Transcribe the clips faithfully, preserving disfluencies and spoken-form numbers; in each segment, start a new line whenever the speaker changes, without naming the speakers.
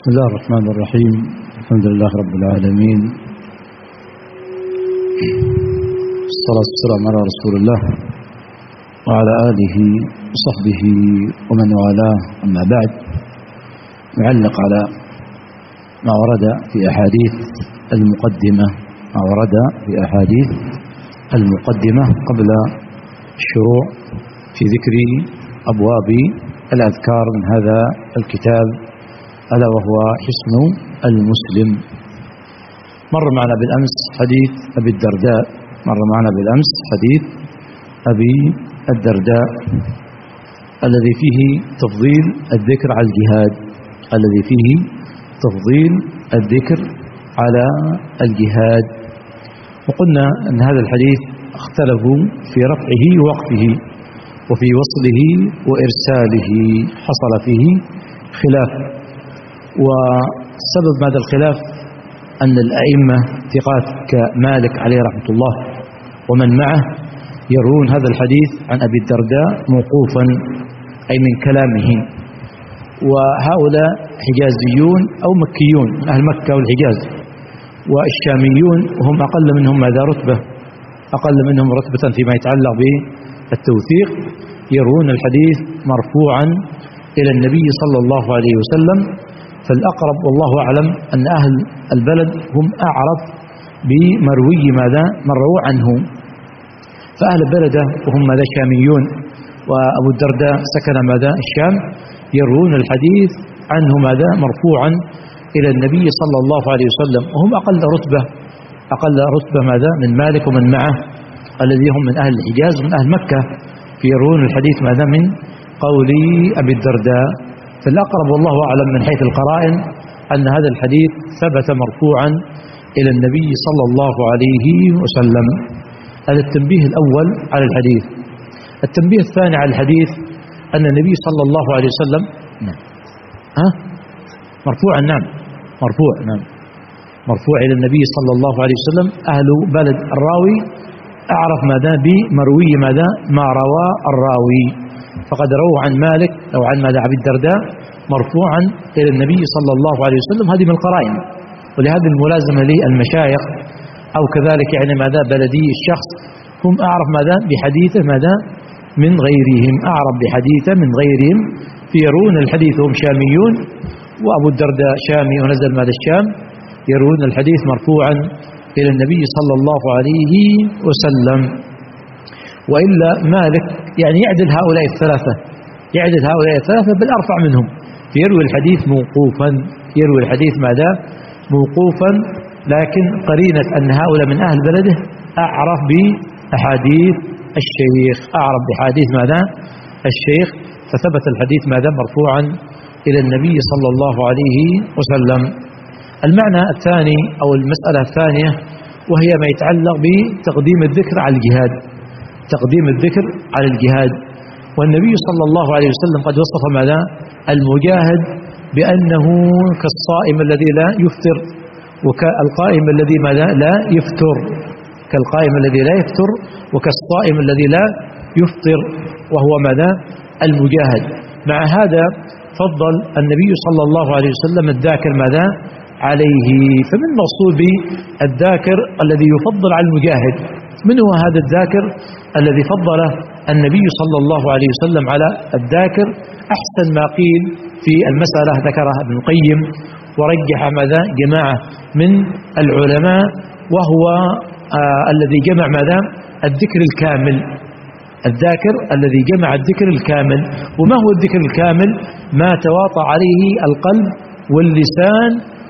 بسم الله الرحمن الرحيم. الحمد لله رب العالمين، الصلاة والسلام على رسول الله وعلى آله وصحبه ومن والاه. أما بعد، نعلق على ما ورد في أحاديث المقدمة ما ورد في أحاديث المقدمة قبل الشروع في ذكر أبواب الأذكار من هذا الكتاب، ألا وهو حسن المسلم. مر معنا بالأمس حديث أبي الدرداء مر معنا بالأمس حديث أبي الدرداء الذي فيه تفضيل الذكر على الجهاد الذي فيه تفضيل الذكر على الجهاد وقلنا أن هذا الحديث اختلفوا في رفعه ووقفه وفي وصله وإرساله، حصل فيه خلاف. وسبب هذا الخلاف أن الأئمة ثقات كمالك عليه رحمة الله ومن معه يروون هذا الحديث عن أبي الدرداء موقوفا، أي من كلامه، وهؤلاء حجازيون أو مكيون من أهل مكة والحجاز، والشاميون وهم أقل منهم ماذا رتبة أقل منهم رتبة فيما يتعلق بالتوثيق، يروون الحديث مرفوعا إلى النبي صلى الله عليه وسلم. فالأقرب والله أعلم أن أهل البلد هم أعرف بمروي ماذا من روى عنه، فأهل البلد وهم ماذا شاميون، وأبو الدرداء سكن ماذا الشام، يروون الحديث عنه ماذا مرفوعا إلى النبي صلى الله عليه وسلم، وهم أقل رتبة أقل رتبة ماذا من مالك ومن معه الذي هم من أهل الحجاز ومن أهل مكة، يروون الحديث ماذا من قول أبي الدرداء. فالأقرب والله أعلم من حيث القرائن أن هذا الحديث ثبت مرفوعا إلى النبي صلى الله عليه وسلم. هذا التنبيه الأول على الحديث. التنبيه الثاني على الحديث أن النبي صلى الله عليه وسلم نعم ها مرفوعا نعم مرفوع نعم مرفوع إلى النبي صلى الله عليه وسلم. أهل بلد الراوي أعرف ماذا بمروي ماذا ما روى الراوي، فقد رووا عن مالك أو عن ماذا أبي الدرداء مرفوعا إلى النبي صلى الله عليه وسلم. هذه من القرائن، ولهذه الملازمة للمشايخ أو كذلك يعني ماذا بلدي الشخص هم أعرف ماذا بحديثه ماذا من غيرهم أعرف بحديثه من غيرهم، فيرون الحديث هم شاميون، وأبو الدرداء شامي ونزل ماذا الشام، يرون الحديث مرفوعا إلى النبي صلى الله عليه وسلم. وإلا مالك يعني يعدل هؤلاء الثلاثة يعدل هؤلاء الثلاثة بل أرفع منهم، يروي الحديث موقوفا يروي الحديث ماذا موقوفا، لكن قرينة أن هؤلاء من أهل بلده أعرف بأحاديث الشيخ أعرف بحديث ماذا الشيخ، فثبت الحديث ماذا مرفوعا إلى النبي صلى الله عليه وسلم. المعنى الثاني أو المسألة الثانية وهي ما يتعلق بتقديم الذكر على الجهاد تقديم الذكر على الجهاد. والنبي صلى الله عليه وسلم قد وصف ماذا المجاهد بأنه كالصائم الذي لا يفطر وكالقائم الذي ماذا لا يفطر كالقائم الذي لا يفطر وكالصائم الذي لا يفطر، وهو ماذا المجاهد. مع هذا فضل النبي صلى الله عليه وسلم الذاكر ماذا عليه، فمن مقصود بالذاكر الذي يفضل على المجاهد. من هو هذا الذاكر الذي فضل النبي صلى الله عليه وسلم على الذاكر؟ أحسن ما قيل في المسألة ذكرها ابن القيم ورجح ماذا جماعة من العلماء، وهو آه الذي جمع ماذا الذكر الكامل الذاكر الذي جمع الذكر الكامل. وما هو الذكر الكامل؟ ما تواطى عليه القلب واللسان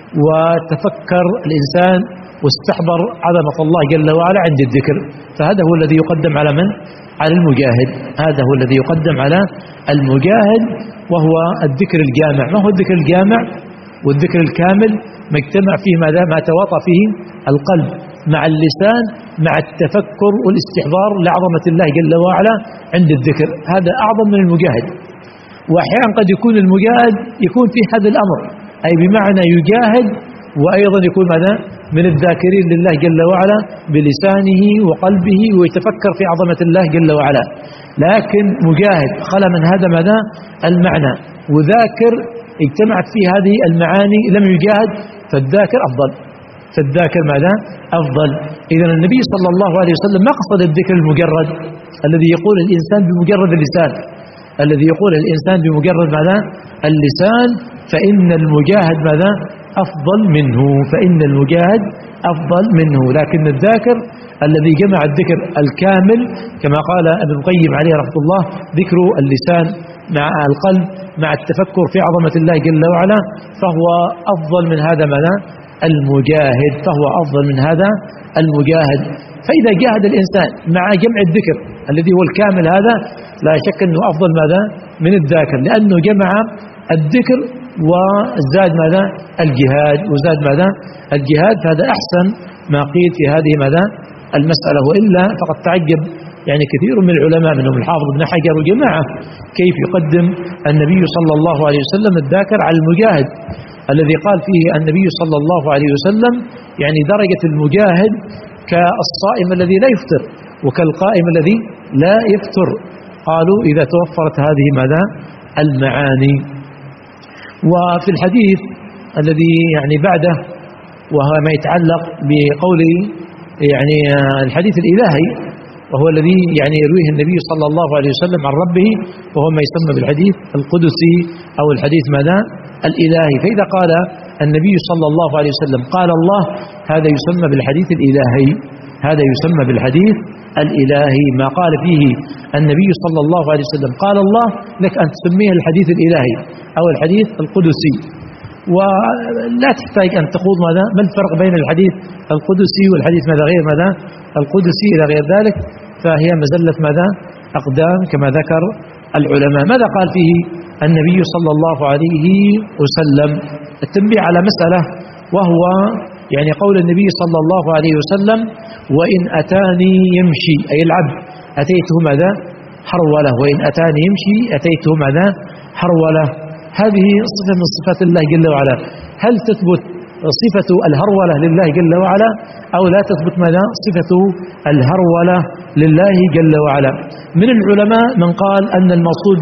وتفكر الإنسان واستحضر عظمة الله جل وعلا عند الذكر، فهذا هو الذي يقدم على من؟ على المجاهد هذا هو الذي يقدم على المجاهد، وهو الذكر الجامع. ما هو الذكر الجامع والذكر الكامل؟ ما اجتمع فيه ماذا ما تواطى فيه القلب مع اللسان مع التفكر والاستحضار لعظمة الله جل وعلا عند الذكر، هذا أعظم من المجاهد. وأحيانا قد يكون المجاهد يكون في هذا الأمر، أي بمعنى يجاهد وأيضا يكون ماذا من الذاكرين لله جل وعلا بلسانه وقلبه ويتفكر في عظمة الله جل وعلا، لكن مجاهد خلا من هذا ماذا المعنى، وذاكر اجتمعت فيه هذه المعاني لم يجاهد فالذاكر أفضل، فالذاكر ماذا؟ أفضل. إذن النبي صلى الله عليه وسلم ما قصد الذكر المجرد الذي يقول الإنسان بمجرد اللسان، الذي يقول الإنسان بمجرد ماذا؟ اللسان، فإن المجاهد ماذا؟ أفضل منه، فإن المجاهد أفضل منه. لكن الذاكر الذي جمع الذكر الكامل كما قال ابن القيم عليه رحمة الله، ذكر اللسان مع القلب مع التفكر في عظمة الله جل وعلا، فهو أفضل من هذا ماذا؟ المجاهد، فهو أفضل من هذا المجاهد. فإذا جاهد الإنسان مع جمع الذكر الذي هو الكامل هذا لا شك أنه أفضل ماذا؟ من الذاكر، لأنه جمع الذكر وزاد ماذا؟ الجهاد، وزاد ماذا؟ الجهاد. فهذا أحسن ما قيل في هذه ماذا؟ المسألة. وإلا فقد تعجب يعني كثير من العلماء منهم الحافظ ابن حجر وجماعة كيف يقدم النبي صلى الله عليه وسلم الذاكر على المجاهد، الذي قال فيه النبي صلى الله عليه وسلم يعني درجة المجاهد كالصائم الذي لا يفطر وكالقائم الذي لا يفطر. قالوا إذا توفرت هذه ماذا؟ المعاني. وفي الحديث الذي يعني بعده وهو ما يتعلق بقول يعني الحديث الإلهي، وهو الذي يعني يرويه النبي صلى الله عليه وسلم عن ربه، وهو ما يسمى بالحديث القدسي أو الحديث ماذا؟ الإلهي. فإذا قال النبي صلى الله عليه وسلم قال الله، هذا يسمى بالحديث الإلهي، هذا يسمى بالحديث الإلهي. ما قال فيه النبي صلى الله عليه وسلم قال الله لك أن تسميه الحديث الإلهي أو الحديث القدسي، ولا تحتاج أن تخوض ماذا؟ ما الفرق بين الحديث القدسي والحديث ماذا غير ماذا؟ القدسي إلى غير ذلك، فهي مزلة ماذا؟ أقدام كما ذكر العلماء. ماذا قال فيه النبي صلى الله عليه وسلم؟ التنبيه على مسألة، وهو يعني قول النبي صلى الله عليه وسلم وإن أتاني يمشي، أي العبد أتيته ماذا؟ حرولة، وإن أتاني يمشي أتيته ماذا؟ حرولة. هذه صفة من صفات الله جل وعلا. هل تثبت صفة الهرولة لله جل وعلا أو لا تثبت ماذا؟ صفة الهرولة لله جل وعلا. من العلماء من قال أن المقصود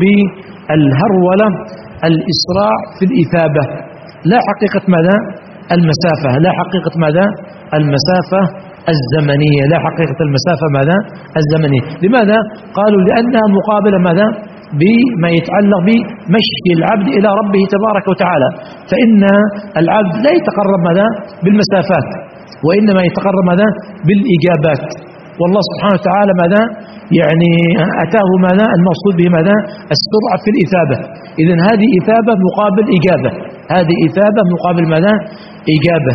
بالهرولة الإسراع في الإثابة، لا حقيقة ماذا؟ المسافة، لا حقيقة ماذا؟ المسافة الزمنية، لا حقيقة المسافة ماذا؟ الزمنية. لماذا؟ قالوا لأنها مقابلة ماذا؟ بما يتعلق بمشي العبد إلى ربه تبارك وتعالى، فإن العبد لا يتقرب ماذا؟ بالمسافات، وإنما يتقرب ماذا؟ بالإجابات. والله سبحانه وتعالى ماذا؟ يعني أتاه ماذا؟ المقصود به ماذا؟ السرعة في الإثابة. إذن هذه إثابة مقابل إجابة، هذه إثابة مقابل ماذا؟ إجابة.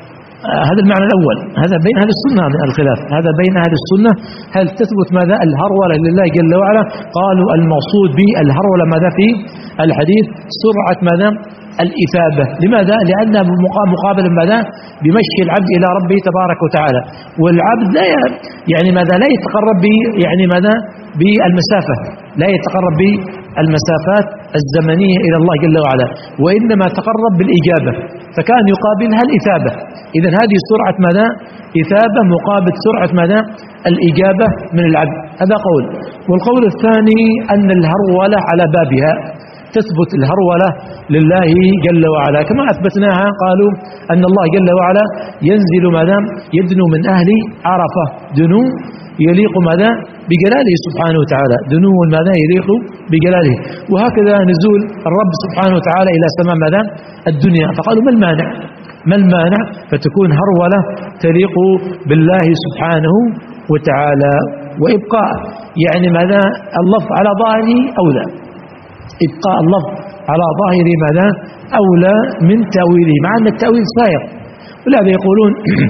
آه هذا المعنى الأول. هذا بين أهل السنة من الخلاف، هذا بين أهل السنة. هل تثبت ماذا؟ الهرولة لله جل وعلا؟ قالوا المقصود بالهرولة ماذا في الحديث؟ سرعة ماذا؟ الإثابة. لماذا؟ لأنها مقابل ماذا؟ بمشي العبد إلى ربه تبارك وتعالى، والعبد لا يعني ماذا؟ لا يتقرب ب يعني ماذا؟ بالمسافة، لا يتقرب بالمسافات الزمنية إلى الله جل وعلا، وإنما تقرب بالإجابة، فكان يقابلها الإثابة. إذن هذه سرعة ماذا؟ إثابة مقابل سرعة ماذا؟ الإجابة من العبد. هذا قول. والقول الثاني أن الهرولة على بابها، تثبت الهرولة لله جل وعلا كما أثبتناها. قالوا أن الله جل وعلا ينزل ماذا؟ يدنو من أهل عرفة دنو يليق ماذا؟ بجلاله سبحانه وتعالى، دنو ماذا؟ يليق بجلاله. وهكذا نزول الرب سبحانه وتعالى إلى سماء ماذا؟ الدنيا. فقالوا ما المانع؟ ما المانع فتكون هرولة تليق بالله سبحانه وتعالى؟ وإبقاء يعني ماذا؟ اللفظ على ظاهره أولى، إبقاء اللفظ على ظاهر ماذا؟ أولى من تأويله، مع أن التأويل سائر. ولهذا يقولون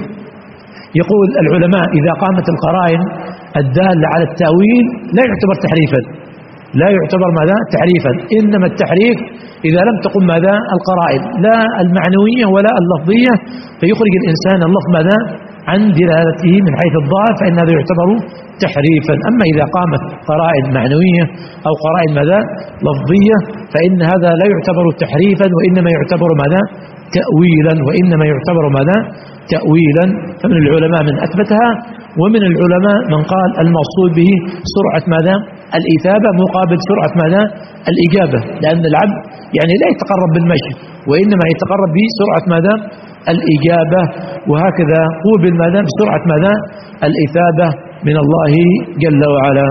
يقول العلماء إذا قامت القرائن الدالة على التأويل لا يعتبر تحريفا، لا يعتبر ماذا؟ تحريفا. إنما التحريف إذا لم تقم ماذا؟ القرائن لا المعنوية ولا اللفظية، فيخرج الإنسان اللفظ ماذا؟ عن دلالته من حيث الظاهر، فإن هذا يعتبر تحريفا. أما إذا قامت قرائن معنوية أو قرائن ماذا؟ لفظية، فإن هذا لا يعتبر تحريفا، وإنما يعتبر ماذا؟ تأويلا، وإنما يعتبر ماذا؟ تأويلا. فمن العلماء من أثبتها، ومن العلماء من قال المقصود به سرعة ماذا؟ الإثابة مقابل سرعة ماذا؟ الإجابة، لأن العبد يعني لا يتقرب بالمشي وإنما يتقرب بسرعة ماذا؟ الإجابة، وهكذا قوبل ماذا؟ بسرعة ماذا؟ الإثابة من الله جل وعلا.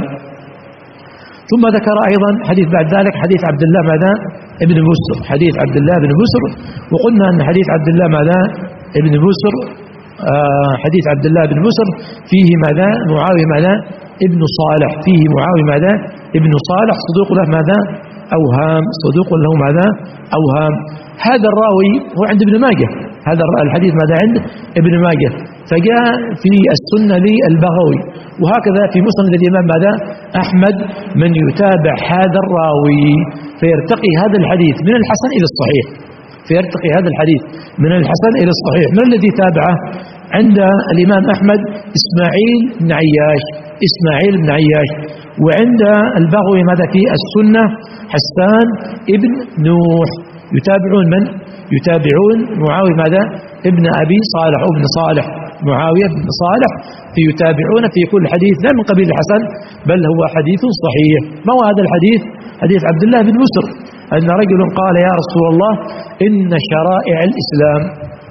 ثم ذكر أيضا حديث بعد ذلك حديث عبد الله ماذا؟ ابن بسر، حديث عبد الله بن بسر، وقلنا أن حديث عبد الله ماذا؟ ابن بسر آه حديث عبد الله بن بسر فيه ماذا؟ معاوية ماذا؟ ابن صالح، فيه معاوية ماذا؟ ابن صالح صدوق له ماذا؟ أوهام، صدوق له ماذا؟ أوهام. هذا الراوي هو عند ابن ماجه، هذا الحديث ماذا؟ عند ابن ماجه، فجاء في السنة للبغوي، وهكذا في مسند الإمام ماذا؟ أحمد من يتابع هذا الراوي فيرتقي هذا الحديث من الحسن إلى الصحيح، فيرتقي هذا الحديث من الحسن إلى الصحيح. من الذي تابعه؟ عند الإمام أحمد إسماعيل بن عياش، إسماعيل بن عياش. وعند البغوي ماذا في السنة؟ حسان ابن نوح. يتابعون من؟ يتابعون معاوية ماذا؟ ابن أبي صالح، ابن صالح، معاوية بن صالح، فيتابعون في كل حديث لا من قبيل الحسن بل هو حديث صحيح. ما هو هذا الحديث؟ حديث عبد الله بن بسر أن رجل قال يا رسول الله إن شرائع الإسلام.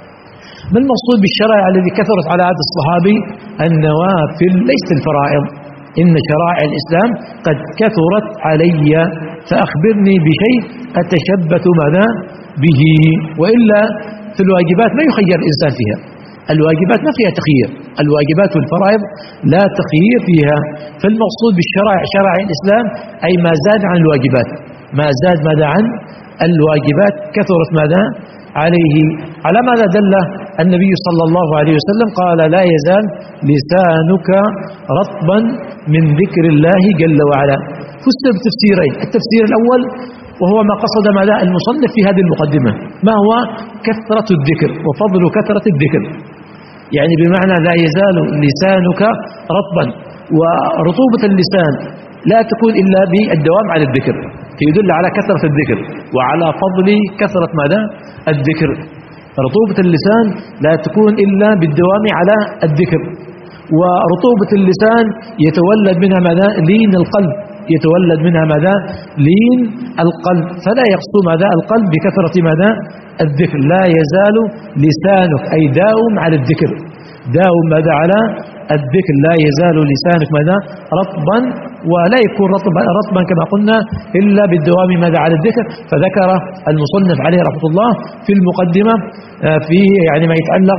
ما المقصود بالشرائع الذي كثرت على عهد الصحابي؟ النوافل ليست الفرائض. إن شرائع الإسلام قد كثرت علي فأخبرني بشيء أتشبث ماذا به، وإلا في الواجبات ما يخير الإنسان فيها، الواجبات ما فيها تخيير، الواجبات والفرائض لا تخيير فيها. فالمقصود بالشرائع شرائع الإسلام أي ما زاد عن الواجبات، ما زاد ماذا عن الواجبات كثرت ماذا عليه. على ماذا دل النبي صلى الله عليه وسلم؟ قال لا يزال لسانك رطبا من ذكر الله جل وعلا. فسر بتفسيرين، التفسير الأول وهو ما قصد ماذا المصنف في هذه المقدمة، ما هو كثرة الذكر وفضل كثرة الذكر، يعني بمعنى لا يزال لسانك رطبا، ورطوبة اللسان لا تكون إلا بالدوام على الذكر، فيدل على كثرة الذكر وعلى فضل كثرة ماذا الذكر. رطوبة اللسان لا تكون إلا بالدوام على الذكر، ورطوبة اللسان يتولد منها ماذا؟ لين القلب، يتولد منها ماذا؟ لين القلب، فلا يقصو ماذا القلب بكثرة ماذا الذكر. لا يزال لسانك أي داوم على الذكر، داوم ماذا على الذكر، لا يزال لسانك ماذا رطبا، ولا يكون رطبا, رطبا كما قلنا إلا بالدوام ماذا على الذكر. فذكر المصنف عليه رحمة الله في المقدمة في يعني ما يتعلق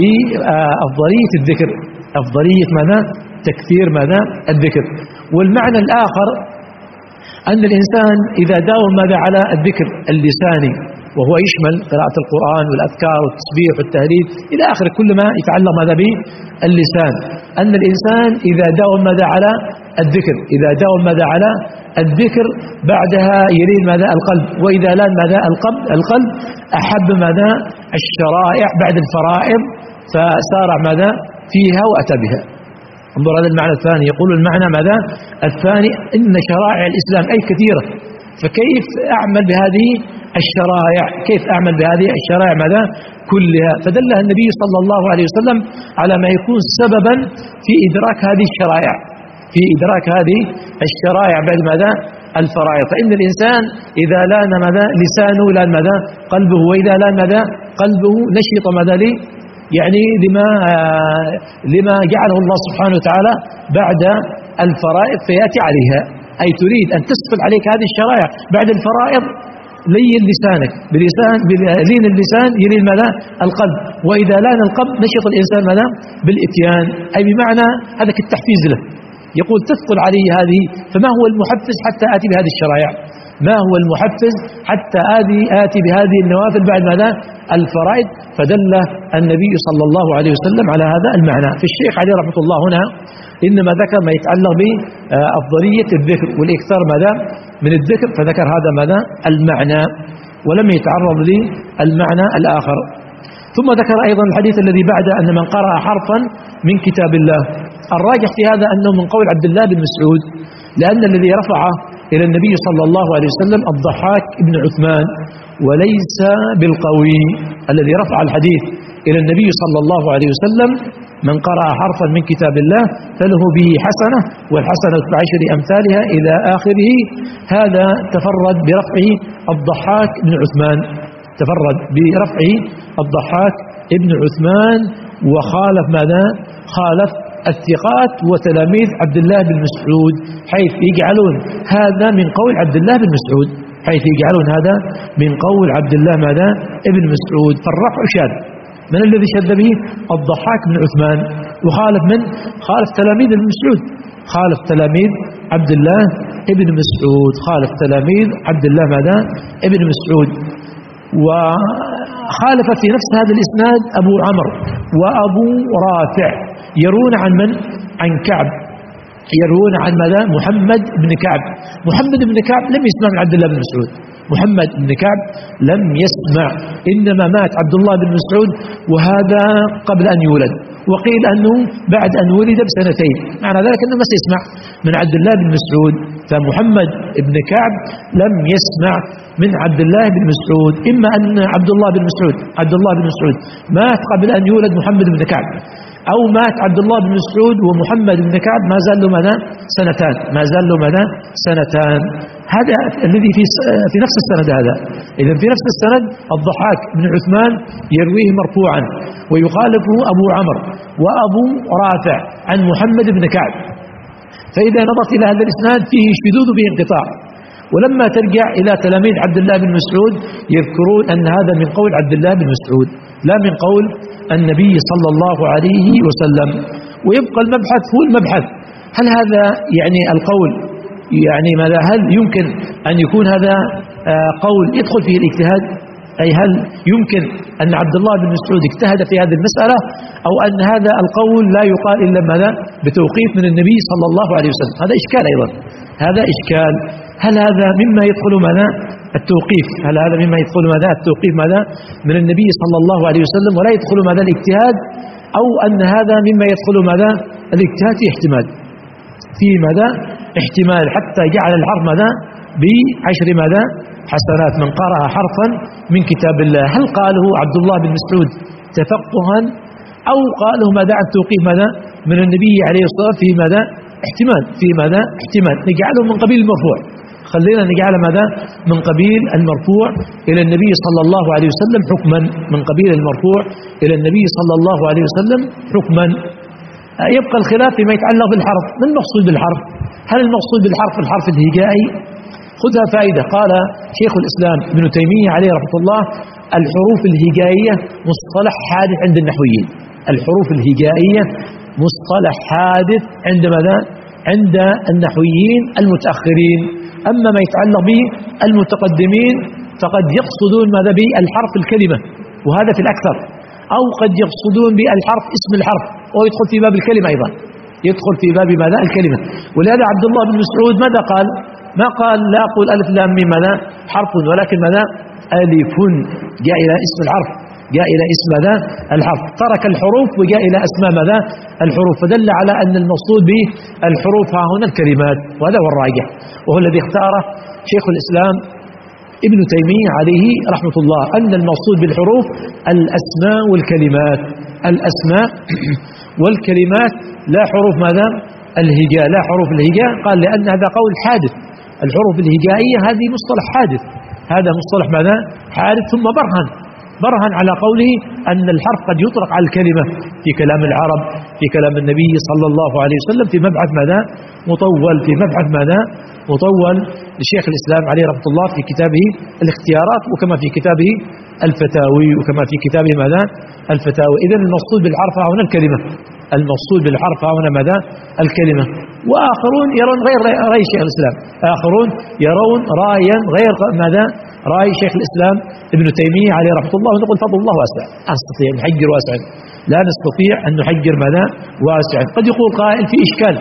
بأفضلية الذكر، أفضلية ماذا تكثير ماذا الذكر. والمعنى الآخر أن الإنسان إذا داوم ماذا على الذكر اللساني، وهو يشمل قراءة القرآن والأذكار والتسبيح والتهليل إلى آخر كل ما يتعلق ماذا به اللسان، أن الإنسان إذا داوم ماذا على الذكر، إذا داوم ماذا على الذكر بعدها يلين ماذا القلب، وإذا لان ماذا القلب القلب أحب ماذا الشرائع بعد الفرائض فسارع ماذا فيها وأتى بها. انظر هذا المعنى الثاني، يقول المعنى ماذا الثاني إن شرائع الإسلام أي كثيرة، فكيف أعمل بهذه الشرائع، كيف أعمل بهذه الشرائع ماذا كلها. فدلها النبي صلى الله عليه وسلم على ما يكون سببا في إدراك هذه الشرائع، في إدراك هذه الشرائع بعد ماذا الفرائض. فإن الإنسان إذا لان ماذا لسانه لان ماذا قلبه، وإذا لان ماذا قلبه نشط ماذا لي يعني لما لما جعله الله سبحانه وتعالى بعد الفرائض فيأتي عليها، أي تريد أن تسقط عليك هذه الشرائع بعد الفرائض، لين لسانك بلسان لين اللسان يلين ماذا القلب، وإذا لان القلب نشط الإنسان ماذا بالإتيان، أي بمعنى هذا التحفيز له، يقول تثقل علي هذه. فما هو المحفز حتى آتي بهذه الشرائع؟ ما هو المحفز حتى آتي بهذه النوافل بعد ماذا الفرائض؟ فدل النبي صلى الله عليه وسلم على هذا المعنى. في الشيخ عليه رحمة الله هنا إنما ذكر ما يتعلق بأفضلية الذكر والإكثار ماذا من الذكر، فذكر هذا ماذا المعنى ولم يتعرض للمعنى الآخر. ثم ذكر أيضا الحديث الذي بعد أن من قرأ حرفا من كتاب الله. الراجح في هذا أنه من قول عبد الله بن مسعود، لأن الذي رفعه إلى النبي صلى الله عليه وسلم الضحاك بن عثمان، وليس بالقوي. الذي رفع الحديث إلى النبي صلى الله عليه وسلم من قرأ حرفا من كتاب الله فله به حسنة والحسنة بعشر أمثالها إلى آخره. هذا تفرد برفعه الضحاك بن عثمان، تفرد برفعه الضحاك ابن عثمان، وخالف ماذا؟ خالف الثقات وتلاميذ عبد الله بن مسعود، حيث يجعلون هذا من قول عبد الله بن مسعود، حيث يجعلون هذا من قول عبد الله ماذا؟ ابن مسعود. فالرفع شاذ. من الذي شذ به؟ الضحاك بن عثمان. وخالف من؟ خالف تلاميذ ابن مسعود، خالف تلاميذ عبد الله ابن مسعود، خالف تلاميذ عبد الله ماذا؟ ابن مسعود. وخالف في نفس هذا الإسناد أبو عمرو وأبو رافع، يرون عن من؟ عن كعب، يرون عن ماذا؟ محمد بن كعب. محمد بن كعب لم يسمع من عبد الله بن مسعود، محمد بن كعب لم يسمع، إنما مات عبد الله بن مسعود وهذا قبل أن يولد، وقيل أنه بعد أن ولد بسنتين، معنى ذلك أنه ما سيسمع من عبد الله بن مسعود. فمحمد بن كعب لم يسمع من عبد الله بن مسعود، إما أن عبد الله بن مسعود عبد الله بن مسعود مات قبل أن يولد محمد بن كعب، أو مات عبد الله بن مسعود ومحمد بن كعب ما زال له ماذا؟ سنتان، ما زال له ماذا؟ سنتان. هذا الذي في في نفس السند. هذا إذا في نفس السند الضحاك بن عثمان يرويه مرفوعا، ويخالفه أبو عمرو وأبو رافع عن محمد بن كعب. فإذا نظرت إلى هذا الإسناد فيه شذوذ فيه انقطاع. ولما ترجع إلى تلاميذ عبد الله بن مسعود يذكرون أن هذا من قول عبد الله بن مسعود لا من قول النبي صلى الله عليه وسلم. ويبقى المبحث هو المبحث، هل هذا يعني القول يعني ماذا؟ هل يمكن أن يكون هذا قول يدخل فيه الاجتهاد؟ أي هل يمكن أن عبد الله بن مسعود اجتهد في هذه المسألة، أو أن هذا القول لا يقال إلا ماذا؟ بتوقيف من النبي صلى الله عليه وسلم؟ هذا إشكال أيضا، هذا إشكال. هل هذا مما يدخل ماذا؟ التوقيف، هل هذا مما يدخل ماذا؟ التوقيف ماذا؟ من النبي صلى الله عليه وسلم، ولا يدخل ماذا؟ الاجتهاد، أو أن هذا مما يدخل ماذا؟ الاجتهاد في احتمال، في ماذا؟ احتمال، حتى جعل الحرف ماذا؟ بعشر ماذا؟ حسنات من قرأ حرفا من كتاب الله. هل قاله عبد الله بن مسعود تفقها، أو قاله ماذا؟ عن توقيف ماذا؟ من النبي عليه الصلاة والسلام في ماذا؟ احتمال، في ماذا؟ احتمال. نجعله من قبيل المرفوع، خلينا نجعل ماذا؟ من قبيل المرفوع إلى النبي صلى الله عليه وسلم حكما، من قبيل المرفوع إلى النبي صلى الله عليه وسلم حكما. يبقى الخلاف فيما يتعلق بالحرف. ما المقصود بالحرف؟ هل المقصود بالحرف الحرف الهجائي؟ خذها فائدة. قال شيخ الإسلام ابن تيمية عليه رحمة الله: الحروف الهجائية مصطلح حادث عند النحويين. الحروف الهجائية مصطلح حادث عند ماذا؟ عند النحويين المتأخرين. أما ما يتعلق به المتقدمين فقد يقصدون ماذا؟ به الحرف الكلمة، وهذا في الأكثر، أو قد يقصدون به الحرف اسم الحرف، ويدخل في باب الكلمة أيضا، يدخل في باب ماذا؟ الكلمة. ولهذا عبد الله بن مسعود ماذا قال؟ ما قال لا أقول ألف لام ميم ماذا؟ حرف، ولكن ماذا؟ ألف، جاء إلى اسم الحرف، جاء إلى اسم ماذا؟ الحرف، ترك الحروف وجاء إلى أسماء ماذا؟ الحروف، فدل على أن المقصود به الحروف ها هنا الكلمات، وهذا هو الراجح، وهو الذي اختاره شيخ الإسلام ابن تيمية عليه رحمة الله، أن المقصود بالحروف الأسماء والكلمات، الأسماء والكلمات، لا حروف ماذا؟ الهجاء، لا حروف الهجاء. قال لأن هذا قول حادث، الحروف الهجائية هذه مصطلح حادث، هذا مصطلح ماذا؟ حادث. ثم برهن برهن على قوله أن الحرف قد يطلق على الكلمة في كلام العرب، في كلام النبي صلى الله عليه وسلم، في مبحث ماذا؟ مطول، في مبحث ماذا؟ مطول لشيخ الإسلام عليه رحمة الله في كتابه الاختيارات، وكما في كتابه الفتاوي، وكما في كتابه ماذا؟ الفتاوي. إذن المقصود بالحرف هنا الكلمة، المقصود بالحرف هنا ماذا؟ الكلمة. وآخرون يرون غير رأي شيخ الإسلام، آخرون يرون رايا غير ماذا؟ رأي شيخ الإسلام ابن تيمية عليه رحمة الله. ونقول فضل الله واسع، لا نستطيع أن نحجر واسعا، لا نستطيع أن نحجر ماذا؟ واسعا. قد يقول قائل في إشكال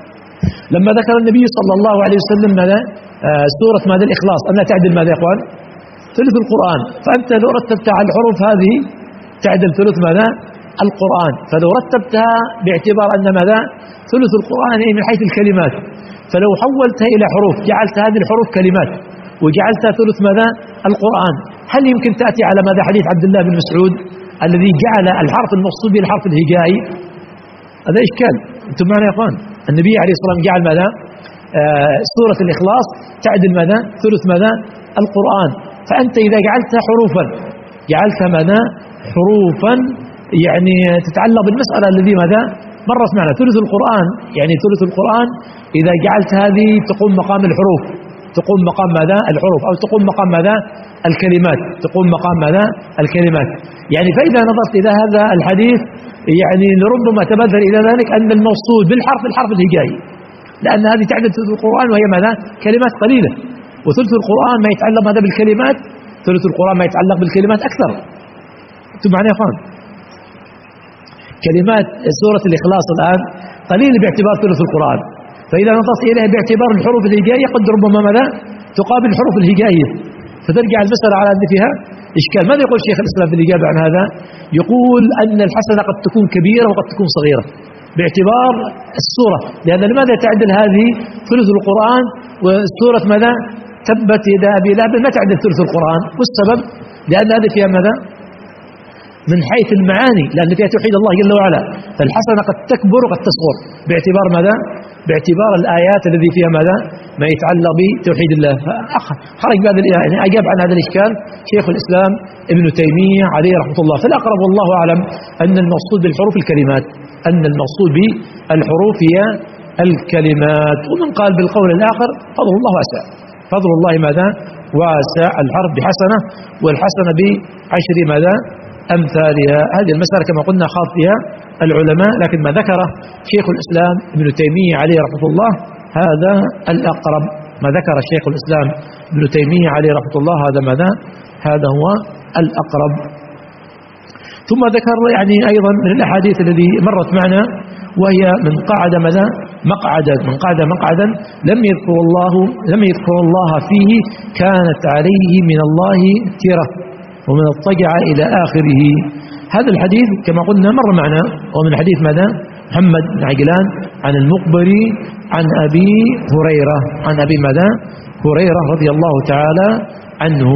لما ذكر النبي صلى الله عليه وسلم ماذا؟ آه سورة ماذا؟ الإخلاص، أنها تعدل ماذا يا إخوان؟ ثلث القرآن، فأنت لو رتبت على الحروف هذه تعدل ثلث ماذا؟ القرآن. فلو رتبتها باعتبار أن ماذا؟ ثلث القرآن من حيث الكلمات، فلو حولتها إلى حروف جعلت هذه الحروف كلمات وجعلتها ثلث ماذا؟ القرآن، هل يمكن تأتي على ماذا؟ حديث عبد الله بن مسعود الذي جعل الحرف المقصود به الحرف الهجائي، هذا إشكال. أنتم معنا يا أخوان؟ النبي عليه الصلاة والسلام جعل ماذا؟ آه سورة الإخلاص تعدل ماذا؟ ثلث ماذا؟ القرآن. فأنت إذا جعلتها حروفا جعلتها ماذا؟ حروفا يعني تتعلق بالمسألة الذي ماذا؟ مرت معنا ثلث القرآن، يعني ثلث القرآن إذا جعلت هذه تقوم مقام الحروف، تقوم مقام ماذا؟ الحروف، أو تقوم مقام ماذا؟ الكلمات، تقوم مقام ماذا؟ الكلمات. يعني فإذا نظرت إلى هذا الحديث يعني لربما تبذر إلى ذلك أن الموصول بالحرف الحرف الهجائي، لأن هذه تعدد ثلث القرآن وهي ماذا؟ كلمات قليلة، وثلث القرآن ما يتعلق ماذا؟ بالكلمات، ثلث القرآن ما يتعلق بالكلمات أكثر. أنتم معنا يا أخوان؟ كلمات سورة الإخلاص الآن قليل باعتبار ثلث القرآن، فإذا نظرت إليها باعتبار الحروف الهجائية قد ربما ماذا؟ تقابل الحروف الهجائية، فترجع المسألة على أن فيها إشكال. ماذا يقول شيخ الإسلام في الإجابة عن هذا؟ يقول أن الحسنة قد تكون كبيرة وقد تكون صغيرة باعتبار السورة، لأن لماذا تعدل هذه ثلث القرآن والسورة ماذا؟ تبت يدا أبي لهب ما تعدل ثلث القرآن؟ والسبب لأن هذه فيها ماذا؟ من حيث المعاني، لأن فيها توحيد الله جل وعلا، فالحسنة قد تكبر وقد تصغر باعتبار ماذا؟ باعتبار الآيات الذي فيها ماذا؟ ما يتعلق بتوحيد الله. خرج بهذا يعني أجاب عن هذا الإشكال شيخ الإسلام ابن تيمية عليه رحمة الله. فالأقرب والله أعلم أن المقصود بالحروف الكلمات، أن المقصود بالحروف هي الكلمات. ومن قال بالقول الآخر فضل الله واسع، فضل الله ماذا؟ واسع. الحرف بحسنة والحسنة بعشر ماذا؟ أمثالها. هذه المسألة كما قلنا خاض فيها العلماء، لكن ما ذكره شيخ الإسلام ابن تيمية عليه رحمة الله هذا الأقرب. ما ذكر شيخ الإسلام ابن تيمية عليه رحمة الله هذا ماذا؟ هذا هو الأقرب. ثم ذكر يعني أيضا من الأحاديث الذي مرت معنا، وهي من قعد ماذا؟ مقعدا، من قعد مقعدا لم يذكر الله لم يذكر الله فيه كانت عليه من الله ترة ومن اضطجع إلى آخره. هذا الحديث كما قلنا مر معنا، ومن حديث ماذا؟ محمد بن عجلان عن المقبري عن أبي هريرة، عن أبي ماذا؟ هريرة رضي الله تعالى عنه.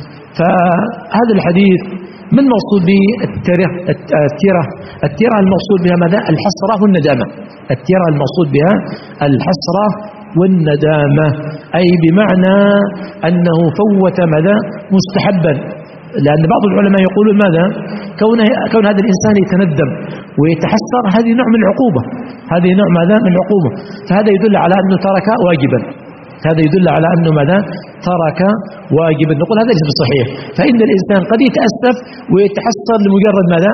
فهذا الحديث من المقصود بالترة؟ الترة الترة المقصود بها ماذا؟ الحسرة والندامة. الترة المقصود بها الحسرة والندامة، أي بمعنى أنه فوت ماذا؟ مستحبا. لأن بعض العلماء يقولون ماذا؟ كون كون هذا الإنسان يتندم ويتحسر هذه نوع من العقوبة، هذه نوع ماذا؟ من العقوبة. فهذا يدل على أنه ترك واجبا، هذا يدل على أنه ماذا؟ ترك واجبا. نقول هذا ليس بصحيح، فإن الإنسان قد يتأسف ويتحسر لمجرد ماذا؟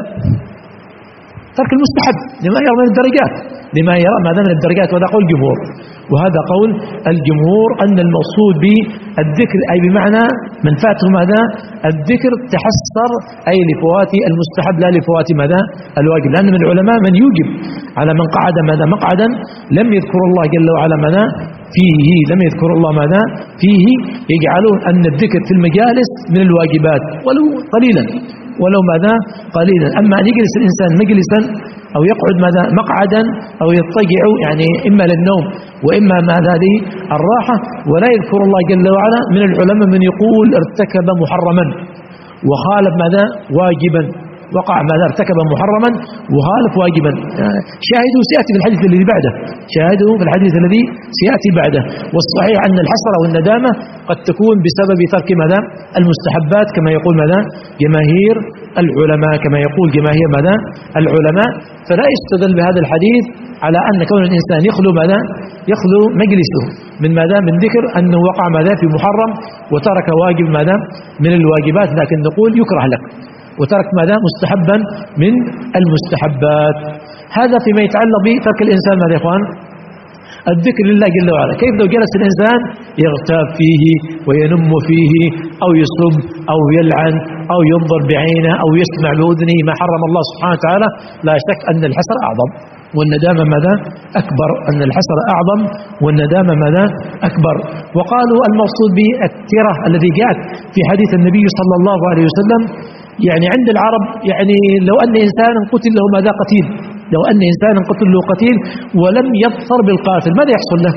ترك المستحب لما يرى من الدرجات، لما يرى ماذا من الدرجات، وهذا قول الجمهور. وهذا قول الجمهور أن المقصود بالذكر أي بمعنى من فاته ماذا؟ الذكر تحسر أي لفوات المستحب لا لفوات ماذا؟ الواجب. لأن من العلماء من يوجب على من قعد ماذا؟ مقعدا لم يذكر الله جل وعلا ماذا؟ فيه، لم يذكر الله ماذا؟ فيه، يجعلون أن الذكر في المجالس من الواجبات ولو قليلا، ولو ماذا؟ قليلا. أما أن يجلس الإنسان مجلسا أو يقعد ماذا؟ مقعدا أو يضطجع يعني إما للنوم وإما ماذا؟ للراحة ولا يذكر الله جل وعلا، من العلماء من يقول ارتكب محرما وخالف ماذا؟ واجبا، وقع ماذا؟ ارتكب محرما وخالف واجبا. شاهدوا سيأتي في الحديث الذي بعده، شاهدوا في الحديث الذي سيأتي بعده. والصحيح أن الحسرة والندامة قد تكون بسبب ترك ماذا؟ المستحبات كما يقول ماذا؟ جماهير العلماء، كما يقول جماهير ماذا؟ العلماء. فلا يستدل بهذا الحديث على أن كون الإنسان يخلو ماذا؟ يخلو مجلسه من ماذا؟ من ذكر أنه وقع ماذا؟ في محرم وترك واجب ماذا؟ من الواجبات، لكن نقول يكره لك، وترك ماذا؟ مستحبا من المستحبات. هذا فيما يتعلق بترك الإنسان ماذا يا إخوان؟ الذكر لله جل وعلا. كيف لو جلس الإنسان يغتاب فيه وينم فيه أو يصب أو يلعن أو ينظر بعينه أو يسمع بأذنه ما حرم الله سبحانه وتعالى؟ لا شك أن الحسر أعظم والندامة ماذا؟ أكبر، أن الحسر أعظم والندامة ماذا؟ أكبر. وقالوا المقصود بالترة الذي جاءت في حديث النبي صلى الله عليه وسلم، يعني عند العرب يعني لو أن إنسانا قتل له ماذا؟ قتيل، لو أن إنسانا قتل له قتيل ولم يظفر بالقاتل ماذا يحصل له؟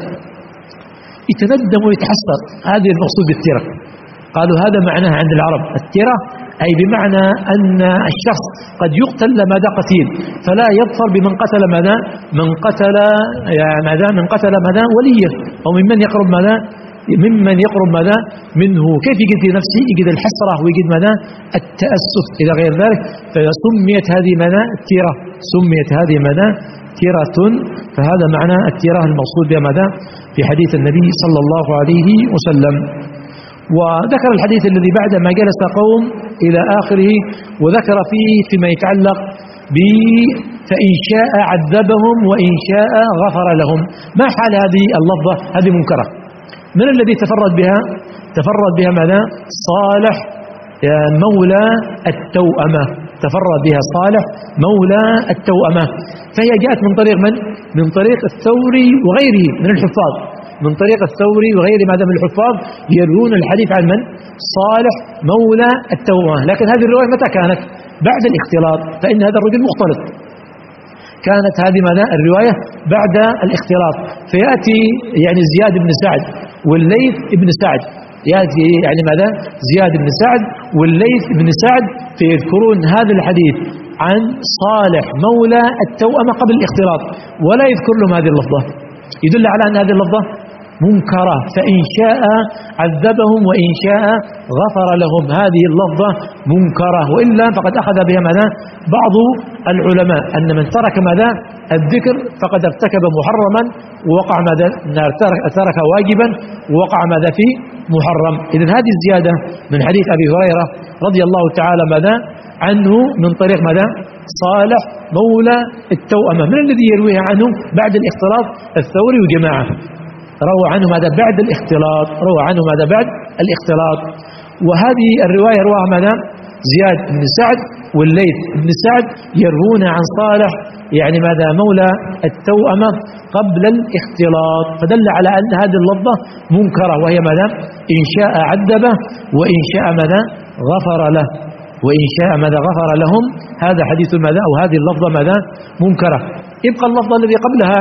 يتندم ويتحسر. هذه المقصود بالترة. قالوا هذا معناها عند العرب الترة أي بمعنى أن الشخص قد يقتل ماذا قتيل، فلا يظفر بمن قتل ماذا من قتل ماذا من قتل ماذا وليه أو ممن يقرب ماذا ممن يقرب ماذا منه. كيف يجد في نفسه؟ يجد الحسرة ويجد ماذا التأسف إلى غير ذلك. فسميت هذه ماذا التيرة، سميت هذه ماذا تيرة. فهذا معنى التيرة المقصود بها ماذا في حديث النبي صلى الله عليه وسلم. وذكر الحديث الذي بعد ما جلس قوم إلى آخره، وذكر فيه فيما يتعلق ب فإن شاء عذبهم وإن شاء غفر لهم. ما حال هذه اللفظة؟ هذه منكرة. من الذي تفرد بها؟ تفرد بها ماذا صالح مولى التوأمة، تفرد بها صالح مولى التوأمة. فهي جاءت من طريق من؟ من طريق الثوري وغيره من الحفاظ، من طريق الثوري وغير ماذا من الحفاظ يروون الحديث عن من؟ صالح مولى التوأمة. لكن هذه الرواية متى كانت؟ بعد الاختلاط، فإن هذا الرجل مختلط. كانت هذه ماذا الرواية بعد الاختلاط. فيأتي يعني زياد بن سعد والليث بن سعد، يأتي يعني ماذا زياد بن سعد والليث بن سعد فيذكرون هذا الحديث عن صالح مولى التوأمة قبل الاختلاط، ولا يذكر لهم هذه اللفظة. يدل على أن هذه اللفظة منكرة. فإن شاء عذبهم وإن شاء غفر لهم، هذه اللفظة منكرة. وإلا فقد أخذ بها ماذا بعض العلماء أن من ترك ماذا الذكر فقد ارتكب محرما ووقع ماذا ترك واجبا ووقع ماذا في محرم. إذن هذه الزيادة من حديث أبي هريرة رضي الله تعالى ماذا عنه من طريق ماذا صالح مولى التوأمة. من الذي يرويها عنه بعد الاختلاط؟ الثوري وجماعة روى عنه ماذا بعد الاختلاط، روى عنه ماذا بعد الاختلاط. وهذه الرواية رواها ماذا زياد بن سعد والليث بن سعد يروون عن صالح يعني ماذا مولى التوأمة قبل الاختلاط. فدل على أن هذه اللفظة منكرة، وهي ماذا إن شاء عذبه وإن شاء ماذا غفر له، وإن شاء ماذا غفر لهم. هذا حديث ماذا أو هذه اللفظة ماذا منكرة. يبقى اللفظة الذي قبلها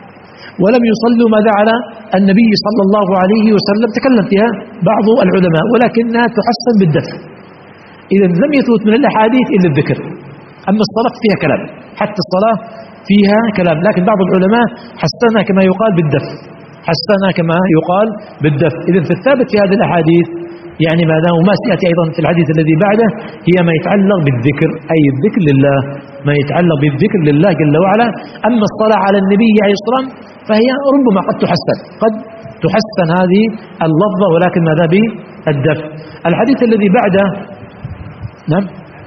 ولم يصلوا ماذا على النبي صلى الله عليه وسلم، تكلم فيها بعض العلماء ولكنها تحسن بالدفع. إذا لم يثبت من الأحاديث إلا الذكر، أما الصلاة فيها كلام، حتى الصلاة فيها كلام، لكن بعض العلماء حسنها كما يقال بالدفع، حسنها كما يقال بالدفع. إذا في الثابت في هذه الأحاديث يعني ماذا وما سيأتي أيضا في الحديث الذي بعده هي ما يتعلق بالذكر، أي الذكر لله، ما يتعلق بالذكر لله جل وعلا. أما الصلاة على النبي عليه الصلاة والسلام فهي ربما قد تحسن، قد تحسن هذه اللفظة، ولكن ماذا بالدفع. الحديث الذي بعده نعم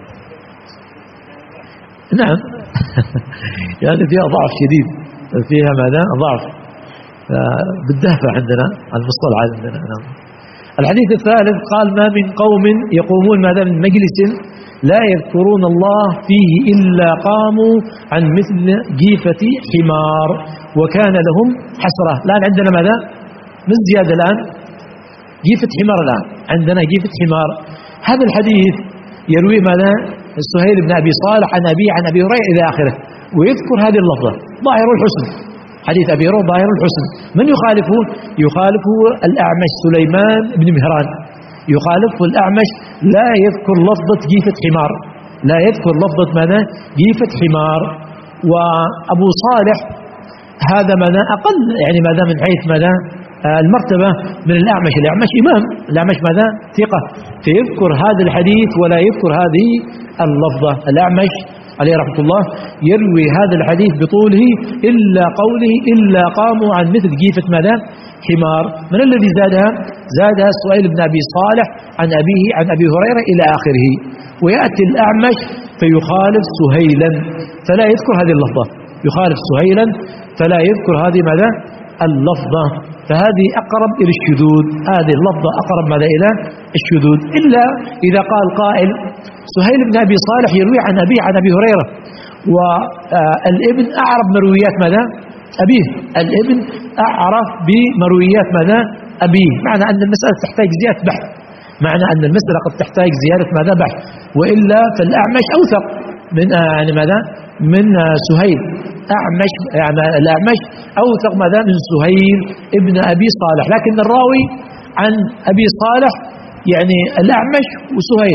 نعم يعني فيها ضعف شديد، فيها ماذا ضعف بالدهفة عندنا المصطلح عندنا. نعم. الحديث الثالث قال ما من قوم يقومون ماذا من مجلس لا يذكرون الله فيه إلا قاموا عن مثل جيفة حمار وكان لهم حسرة. الآن عندنا ماذا من زيادة الآن جيفة حمار، الآن عندنا جيفة حمار. هذا الحديث يروي ماذا سهيل بن أبي صالح عن أبي عن أبي هريرة إلى آخره، ويذكر هذه اللفظة ظاهر الحسن، حديث أبي هريرة ظاهر الحسن. من يخالفه؟ يخالفه الأعمش سليمان بن مهران، يخالفه الأعمش لا يذكر لفظة جيفة حمار، لا يذكر لفظة ماذا جيفة حمار. وأبو صالح هذا ماذا أقل يعني ماذا من حيث ماذا المرتبة من الأعمش، الأعمش إمام، الأعمش ماذا ثقة، فيذكر هذا الحديث ولا يذكر هذه اللفظة. الأعمش عليه رحمة الله يروي هذا الحديث بطوله إلا قوله إلا قاموا عن مثل جيفة ماذا حمار. من الذي زادها؟ زادها سهيل بن أبي صالح عن أبيه عن أبي هريرة إلى آخره. ويأتي الأعمش فيخالف سهيلا فلا يذكر هذه اللفظة، يخالف سهيلا فلا يذكر هذه ماذا اللفظة. فهذه أقرب إلى الشذوذ، هذه اللفظة أقرب ماذا إلى الشذوذ. إلا إذا قال قائل سهيل بن أبي صالح يروي عن أبيه عن أبي هريرة، والابن أعرف مرويات ماذا أبيه، الابن أعرف بمرويات ماذا أبيه، معنى أن المسألة تحتاج زيادة بحث، معنى أن المسألة قد تحتاج زيادة ماذا بحث. وإلا فالأعمش أوثق من يعني ماذا من سهيل، أعمش يعني الأعمش أوثق ماذا من سهيل ابن أبي صالح. لكن الراوي عن أبي صالح يعني الأعمش وسهيل،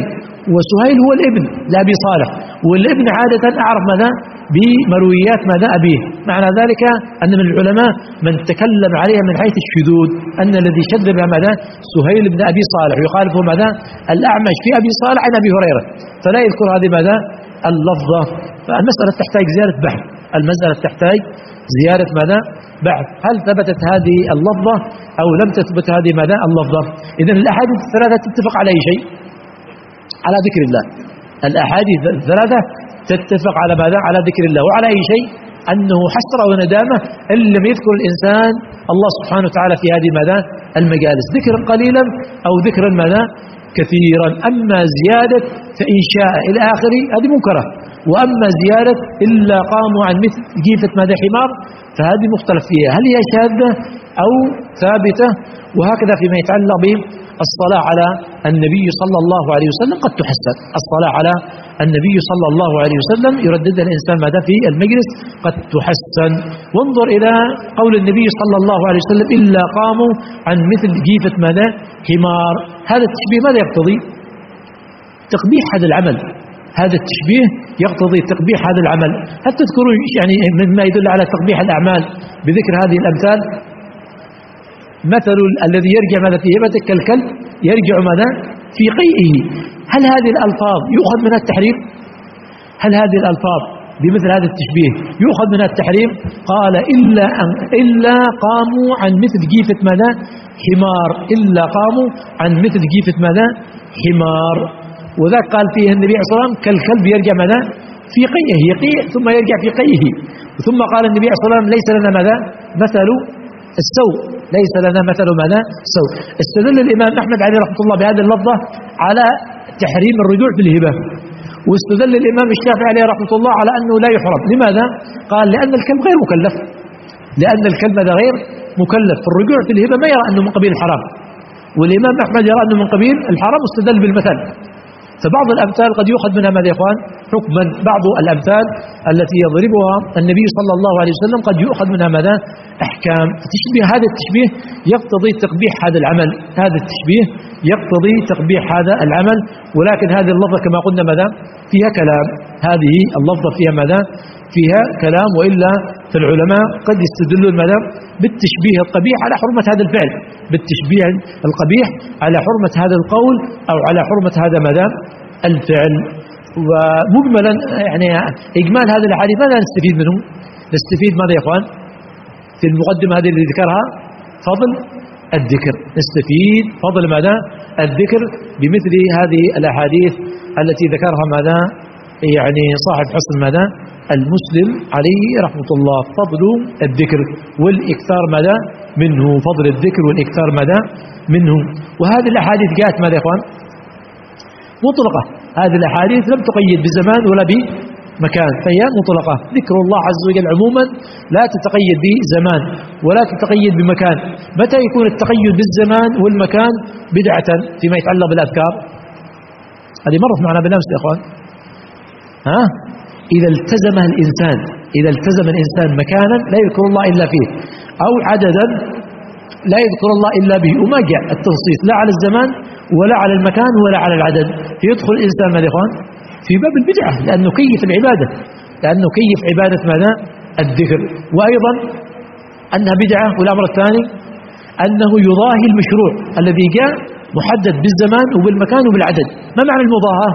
وسهيل هو الابن لأبي صالح، والابن عادة أعرف ماذا بمرويات ماذا أبيه. معنى ذلك أن من العلماء من تكلم عليها من حيث الشذوذ، أن الذي شذ بها ماذا سهيل بن أبي صالح، يخالفه ماذا الأعمش في أبي صالح عن أبي هريرة، فلا يذكر هذه ماذا اللفظة. فالمسألة تحتاج زيادة بحث، المسألة تحتاج زيادة ماذا بحث، هل ثبتت هذه اللفظة أو لم تثبت هذه ماذا اللفظة. إذن الأحاديث الثلاثة تتفق على أي شيء؟ على ذكر الله. الأحاديث الثلاثة تتفق على ماذا؟ على ذكر الله. وعلى أي شيء؟ أنه حسرة وندامة إن لم يذكر الإنسان الله سبحانه وتعالى في هذه ماذا المجالس، ذكرا قليلا أو ذكرا ماذا كثيرا. أما زيادة فإن شاء إلى آخره هذه منكرة، وأما زيادة إلا قاموا عن مثل جيفة ماذا حمار فهذه مختلف فيها، هل هي شاذة أو ثابتة. وهكذا فيما يتعلق بالصلاة على النبي صلى الله عليه وسلم قد تحسن، الصلاة على النبي صلى الله عليه وسلم يرددها الإنسان ماذا في المجلس قد تحسن. وانظر إلى قول النبي صلى الله عليه وسلم إلا قاموا عن مثل جيفة ماذا حمار، هذا التشبيه ماذا يقتضي؟ تقبيح هذا العمل، هذا التشبيه يقتضي تقبيح هذا العمل. هل تذكرون يعني مما يدل على تقبيح الأعمال بذكر هذه الأمثال؟ مثل الذي يرجع ماذا في هبتك كالكلب يرجع ماذا في قيئه، هل هذه الألفاظ يؤخذ منها التحريم؟ هل هذه الألفاظ بمثل هذا التشبيه يؤخذ منها التحريم؟ قال إلا أن إلا قاموا عن مثل جيفة ماذا حمار، إلا قاموا عن مثل جيفة ماذا حمار. وذاك قال فيه النبي عليه الصلاة والسلام كالكلب يرجع ماذا في قيئه، يقيء ثم يرجع في قيئه. ثم قال النبي عليه الصلاة والسلام ليس لنا ماذا مثل السوء، ليس لنا مثل ماذا سوء. استدل الإمام أحمد عليه رحمة الله بهذه اللفظة على تحريم الرجوع في الهبة، واستدل الإمام الشافعي عليه رحمة الله على أنه لا يحرم. لماذا؟ قال لأن الكلب غير مكلف، لأن الكلب هذا غير مكلف، الرجوع في الهبة ما يرى أنه من قبيل الحرام، والإمام أحمد يرى أنه من قبيل الحرام، واستدل بالمثل. فبعض الأمثال قد يؤخذ منها ماذا يا إخوان حكما، بعض الأمثال التي يضربها النبي صلى الله عليه وسلم قد يؤخذ منها ماذا أحكام. تشبيه هذا التشبيه يقتضي تقبيح هذا العمل، هذا التشبيه يقتضي تقبيح هذا العمل. ولكن هذه اللفظة كما قلنا ماذا فيها كلام، هذه اللفظة فيها ماذا فيها كلام، وإلا فالعلماء قد يستدلون ماذا بالتشبيه القبيح على حرمة هذا الفعل، بالتشبيه القبيح على حرمة هذا القول أو على حرمة هذا ماذا الفعل. ومجملا يعني إجمال هذه الأحاديث ماذا نستفيد منه؟ نستفيد ماذا يا إخوان في المقدمة هذه اللي ذكرها؟ فضل الذكر، نستفيد فضل ماذا الذكر بمثل هذه الأحاديث التي ذكرها ماذا يعني صاحب حسن ماذا المسلم عليه رحمة الله، فضل الذكر والإكثار ماذا منه، فضل الذكر والإكثار ماذا منه. وهذه الأحاديث جاءت ماذا يا إخوان مطلقة، هذه الأحاديث لم تقيد بزمان ولا بمكان، فهي مطلقة. ذكر الله عز وجل عموما لا تتقيد بزمان ولا تتقيد بمكان. متى يكون التقيد بالزمان والمكان بدعة فيما يتعلق بالأذكار؟ هذه مرت معنا بالأمس يا إخوان. ها إذا التزم الإنسان إذا التزم الإنسان مكانا لا يذكر الله إلا فيه، أو عددا لا يذكر الله إلا به، وما جاء التنصيص لا على الزمان ولا على المكان ولا على العدد، يدخل الإنسان ماذا يخوان في باب البدعة، لأنه كيف العبادة لأنه كيف عبادة ماذا الذكر. وأيضا أنها بدعة. والأمر الثاني أنه يضاهي المشروع الذي جاء محدد بالزمان وبالمكان وبالعدد. ما معنى المضاهاة؟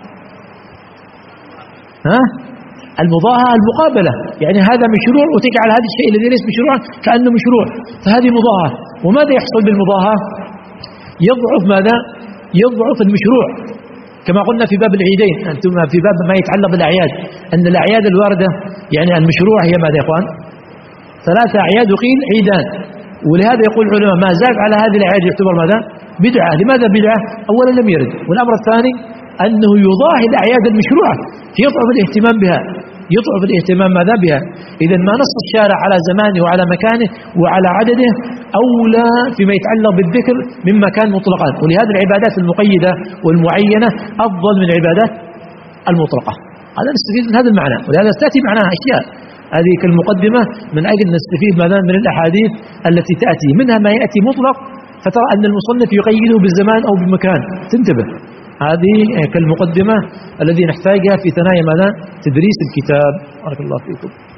ها المضاهاة المقابلة، يعني هذا مشروع وتجعل هذا الشيء الذي ليس مشروعا كأنه مشروع، فهذه مضاهاة. وماذا يحصل بالمضاهاة؟ يضعف ماذا يضعف المشروع، كما قلنا في باب العيدين، أنتم في باب ما يتعلق بالأعياد، أن الأعياد الواردة يعني المشروع هي ماذا يا إخوان ثلاثة أعياد وقيل عيدان. ولهذا يقول العلماء ما زاد على هذه الأعياد يعتبر ماذا بدعة. لماذا بدعة؟ أولا لم يرد، والأمر الثاني أنه يضاهي الأعياد المشروعة يضعف الاهتمام بها يضعف الاهتمام ماذا بها. إذا ما نص الشارع على زمانه وعلى مكانه وعلى عدده أولى فيما يتعلق بالذكر مما كان مطلقا. ولهذا العبادات المقيدة والمعينة أفضل من العبادات المطلقة. هذا نستفيد من هذا المعنى، ولهذا تأتي معناها أشياء هذه كالمقدمة من أجل نستفيد ماذا من الأحاديث التي تأتي منها ما يأتي مطلق فترى أن المصنف يقيده بالزمان أو بالمكان، تنتبه هذه كالمقدمة الذي نحتاجها في ثنايا ماذا؟ تدريس الكتاب. بارك الله فيكم.